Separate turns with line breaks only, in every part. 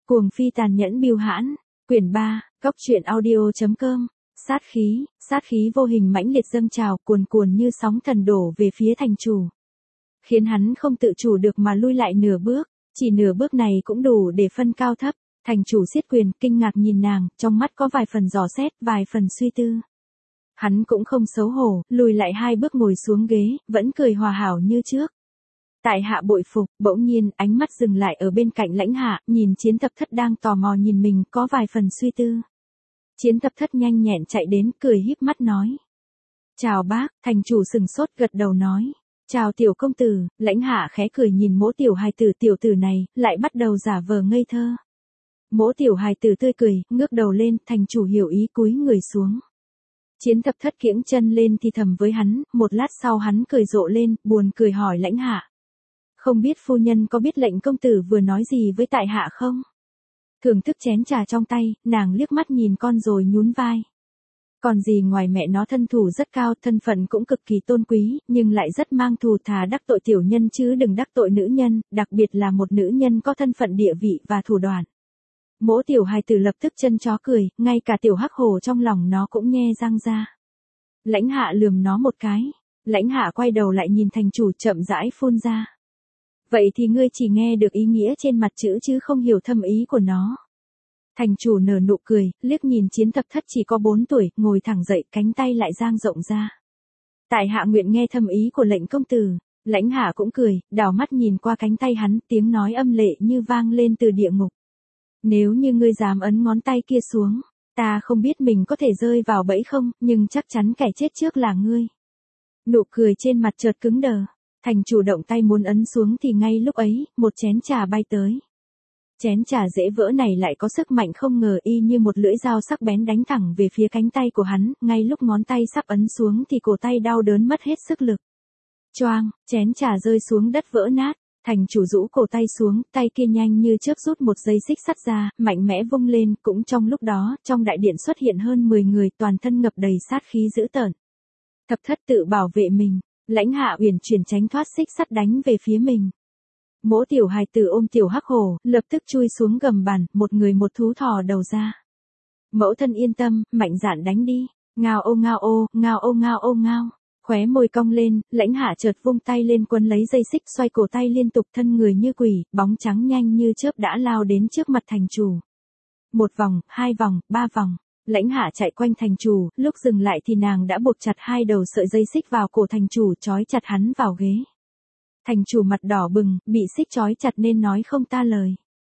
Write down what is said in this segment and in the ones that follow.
Cuồng phi tàn nhẫn bưu hãn, quyển 3, Cốc truyện audio.com, sát khí vô hình mãnh liệt dâng trào cuồn cuồn như sóng thần đổ về phía thành chủ. Khiến hắn không tự chủ được mà lui lại nửa bước, chỉ nửa bước này cũng đủ để phân cao thấp, thành chủ siết quyền kinh ngạc nhìn nàng, trong mắt có vài phần dò xét, vài phần suy tư. Hắn cũng không xấu hổ, lùi lại 2 bước ngồi xuống ghế, vẫn cười hòa hảo như trước. Tại hạ bội phục, bỗng nhiên ánh mắt dừng lại ở bên cạnh Lãnh Hạ, nhìn Chiến Thập Thất đang tò mò nhìn mình, có vài phần suy tư. Chiến Thập Thất nhanh nhẹn chạy đến, cười híp mắt nói. Chào bác, thành chủ sừng sốt gật đầu nói. Chào tiểu công tử, Lãnh Hạ khẽ cười nhìn Mỗ tiểu hài tử, tiểu tử này, lại bắt đầu giả vờ ngây thơ. Mỗ tiểu hài tử tươi cười, ngước đầu lên, thành chủ hiểu ý cúi người xuống. Chiến Thập Thất kiễng chân lên thì thầm với hắn, một lát sau hắn cười rộ lên, buồn cười hỏi Lãnh Hạ. Không biết phu nhân có biết lệnh công tử vừa nói gì với tại hạ không? Thưởng thức chén trà trong tay, nàng liếc mắt nhìn con rồi nhún vai. Còn gì ngoài mẹ nó thân thủ rất cao, thân phận cũng cực kỳ tôn quý, nhưng lại rất mang thù, thà đắc tội tiểu nhân chứ đừng đắc tội nữ nhân, đặc biệt là một nữ nhân có thân phận địa vị và thủ đoạn. Mỗ tiểu hài tử lập tức chân chó cười, ngay cả tiểu hắc hổ trong lòng nó cũng nhe răng ra. Lãnh Hạ lườm nó một cái, Lãnh Hạ quay đầu lại nhìn thành chủ chậm rãi phun ra. Vậy thì ngươi chỉ nghe được ý nghĩa trên mặt chữ chứ không hiểu thâm ý của nó. Thành chủ nở nụ cười, liếc nhìn Chiến Thập Thất chỉ có 4 tuổi, ngồi thẳng dậy, cánh tay lại dang rộng ra. Tại hạ nguyện nghe thâm ý của lệnh công tử. Lãnh Hạ cũng cười, đảo mắt nhìn qua cánh tay hắn, tiếng nói âm lệ như vang lên từ địa ngục. Nếu như ngươi dám ấn ngón tay kia xuống, ta không biết mình có thể rơi vào bẫy không, nhưng chắc chắn kẻ chết trước là ngươi. Nụ cười trên mặt chợt cứng đờ. Thành chủ động tay muốn ấn xuống thì ngay lúc ấy, một chén trà bay tới. Chén trà dễ vỡ này lại có sức mạnh không ngờ, y như một lưỡi dao sắc bén đánh thẳng về phía cánh tay của hắn, ngay lúc ngón tay sắp ấn xuống thì cổ tay đau đớn mất hết sức lực. Choang, chén trà rơi xuống đất vỡ nát, thành chủ rũ cổ tay xuống, tay kia nhanh như chớp rút một dây xích sắt ra, mạnh mẽ vung lên, cũng trong lúc đó, trong đại điện xuất hiện hơn 10 người, toàn thân ngập đầy sát khí dữ tợn. Thập Thất tự bảo vệ mình. Lãnh Hạ uyển chuyển tránh thoát xích sắt đánh về phía mình. Mỗ tiểu hài tử ôm tiểu hắc hổ, lập tức chui xuống gầm bàn, một người một thú thò đầu ra. Mẫu thân yên tâm, mạnh dạn đánh đi. Ngao ô ngao ô, ngao ô ngao ô ngao. Khóe môi cong lên, Lãnh Hạ chợt vung tay lên quấn lấy dây xích, xoay cổ tay liên tục, thân người như quỷ, bóng trắng nhanh như chớp đã lao đến trước mặt thành chủ. 1 vòng, 2 vòng, 3 vòng. Lãnh Hạ chạy quanh thành chủ, lúc dừng lại thì nàng đã buộc chặt 2 đầu sợi dây xích vào cổ thành chủ, trói chặt hắn vào ghế. Thành chủ mặt đỏ bừng, bị xích trói chặt nên nói không ta lời.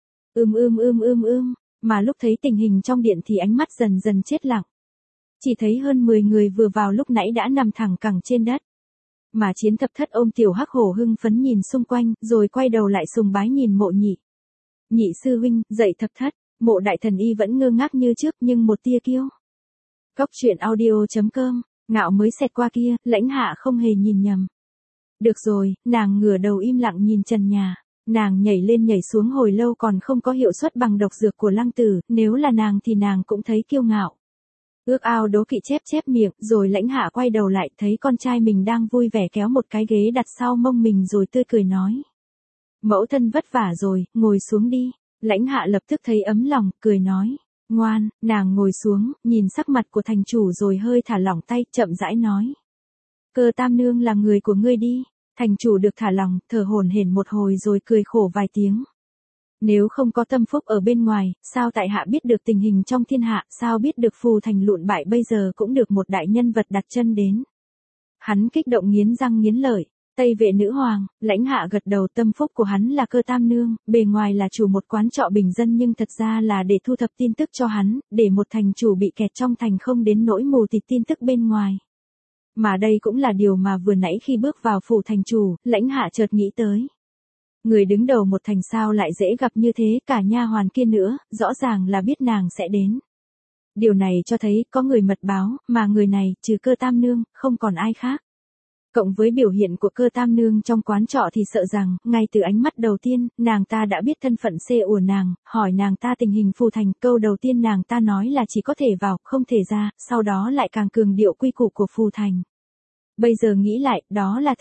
Mà lúc thấy tình hình trong điện thì ánh mắt dần dần chết lặng. Chỉ thấy hơn 10 người vừa vào lúc nãy đã nằm thẳng cẳng trên đất. Mà Chiến Thập Thất ôm tiểu hắc hổ hưng phấn nhìn xung quanh, rồi quay đầu lại sùng bái nhìn Mộ Nhị. Nhị sư huynh, dậy Thập Thất. Mộ đại thần y vẫn ngơ ngác như trước nhưng một tia kiêu. Cốc truyện audio.com, ngạo mới xẹt qua kia, Lãnh Hạ không hề nhìn nhầm. Được rồi, nàng ngửa đầu im lặng nhìn trần nhà. Nàng nhảy lên nhảy xuống hồi lâu còn không có hiệu suất bằng độc dược của Lăng Tử, nếu là nàng thì nàng cũng thấy kiêu ngạo. Ước ao đố kỵ chép miệng, rồi Lãnh Hạ quay đầu lại thấy con trai mình đang vui vẻ kéo một cái ghế đặt sau mông mình rồi tươi cười nói. Mẫu thân vất vả rồi, ngồi xuống đi. Lãnh Hạ lập tức thấy ấm lòng, cười nói. Ngoan, nàng ngồi xuống, nhìn sắc mặt của thành chủ rồi hơi thả lỏng tay, chậm rãi nói. Cơ tam nương là người của ngươi đi. Thành chủ được thả lỏng, thở hổn hển một hồi rồi cười khổ vài tiếng. Nếu không có tâm phúc ở bên ngoài, sao tại hạ biết được tình hình trong thiên hạ, sao biết được phù thành lụn bại bây giờ cũng được một đại nhân vật đặt chân đến. Hắn kích động nghiến răng nghiến lợi. Tây Vệ nữ hoàng, Lãnh Hạ gật đầu, tâm phúc của hắn là Cơ tam nương, bề ngoài là chủ một quán trọ bình dân nhưng thật ra là để thu thập tin tức cho hắn, để một thành chủ bị kẹt trong thành không đến nỗi mù tịt tin tức bên ngoài. Mà đây cũng là điều mà vừa nãy khi bước vào phủ thành chủ, Lãnh Hạ chợt nghĩ tới. Người đứng đầu một thành sao lại dễ gặp như thế, cả nha hoàn kia nữa, rõ ràng là biết nàng sẽ đến. Điều này cho thấy có người mật báo, mà người này, trừ Cơ tam nương, không còn ai khác. Cộng với biểu hiện của Cơ tam nương trong quán trọ thì sợ rằng, ngay từ ánh mắt đầu tiên, nàng ta đã biết thân phận xê của nàng, hỏi nàng ta tình hình phù thành, câu đầu tiên nàng ta nói là chỉ có thể vào, không thể ra, sau đó lại càng cường điệu quy củ của phù thành. Bây giờ nghĩ lại, đó là thử.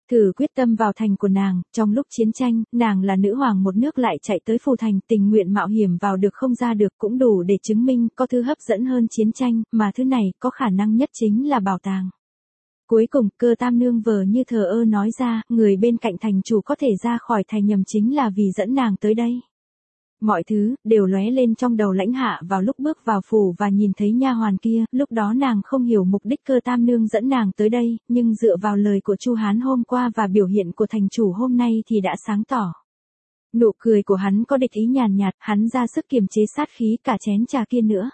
Thử quyết tâm vào thành của nàng, trong lúc chiến tranh, nàng là nữ hoàng một nước lại chạy tới phù thành, tình nguyện mạo hiểm vào được không ra được cũng đủ để chứng minh có thứ hấp dẫn hơn chiến tranh, mà thứ này có khả năng nhất chính là bảo tàng. Cuối cùng, Cơ Tam Nương vờ như thờ ơ nói ra, người bên cạnh thành chủ có thể ra khỏi thành nhầm chính là vì dẫn nàng tới đây. Mọi thứ đều lóe lên trong đầu Lãnh Hạ vào lúc bước vào phủ và nhìn thấy nha hoàn kia, lúc đó nàng không hiểu mục đích Cơ Tam Nương dẫn nàng tới đây, nhưng dựa vào lời của Chu Hán hôm qua và biểu hiện của thành chủ hôm nay thì đã sáng tỏ. Nụ cười của hắn có địch ý nhàn nhạt, hắn ra sức kiềm chế sát khí cả chén trà kia nữa.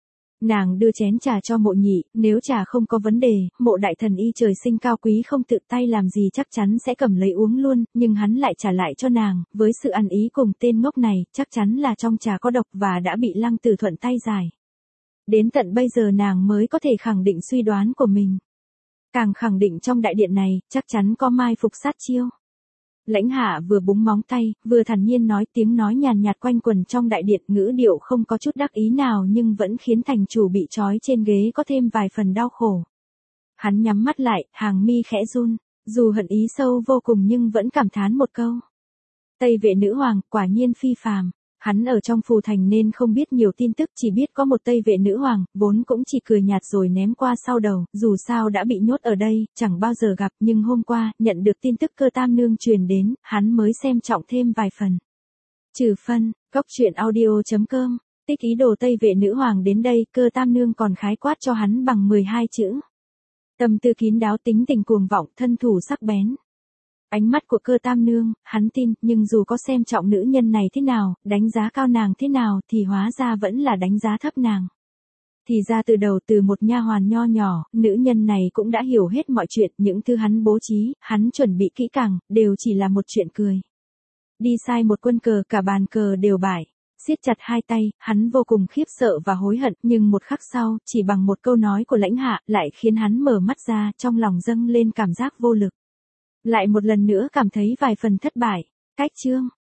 Nàng đưa chén trà cho Mộ Nhị, nếu trà không có vấn đề, Mộ đại thần y trời sinh cao quý không tự tay làm gì chắc chắn sẽ cầm lấy uống luôn, nhưng hắn lại trả lại cho nàng, với sự ăn ý cùng tên ngốc này, chắc chắn là trong trà có độc và đã bị Lăng Tử Thuận tay giải. Đến tận bây giờ nàng mới có thể khẳng định suy đoán của mình. Càng khẳng định trong đại điện này, chắc chắn có mai phục sát chiêu. Lãnh Hạ vừa búng móng tay, vừa thản nhiên nói, tiếng nói nhàn nhạt quanh quần trong đại điện, ngữ điệu không có chút đắc ý nào nhưng vẫn khiến thành chủ bị trói trên ghế có thêm vài phần đau khổ. Hắn nhắm mắt lại, hàng mi khẽ run, dù hận ý sâu vô cùng nhưng vẫn cảm thán một câu. Tây Vệ nữ hoàng, quả nhiên phi phàm. Hắn ở trong phù thành nên không biết nhiều tin tức, chỉ biết có một Tây Vệ nữ hoàng, vốn cũng chỉ cười nhạt rồi ném qua sau đầu, dù sao đã bị nhốt ở đây, chẳng bao giờ gặp, nhưng hôm qua, nhận được tin tức Cơ Tam Nương truyền đến, hắn mới xem trọng thêm vài phần. Trừ phân, goctruyện.audio.com, tích ý đồ Tây Vệ nữ hoàng đến đây, Cơ Tam Nương còn khái quát cho hắn bằng 12 chữ. Tâm tư kín đáo, tính tình cuồng vọng, thân thủ sắc bén. Ánh mắt của Cơ Tam Nương, hắn tin, nhưng dù có xem trọng nữ nhân này thế nào, đánh giá cao nàng thế nào thì hóa ra vẫn là đánh giá thấp nàng. Thì ra từ đầu từ một nha hoàn nho nhỏ, nữ nhân này cũng đã hiểu hết mọi chuyện, những thứ hắn bố trí, hắn chuẩn bị kỹ càng, đều chỉ là một chuyện cười. Đi sai một quân cờ cả bàn cờ đều bại. Siết chặt hai tay, hắn vô cùng khiếp sợ và hối hận, nhưng một khắc sau, chỉ bằng một câu nói của Lãnh Hạ, lại khiến hắn mở mắt ra, trong lòng dâng lên cảm giác vô lực. Lại một lần nữa cảm thấy vài phần thất bại. Cách chương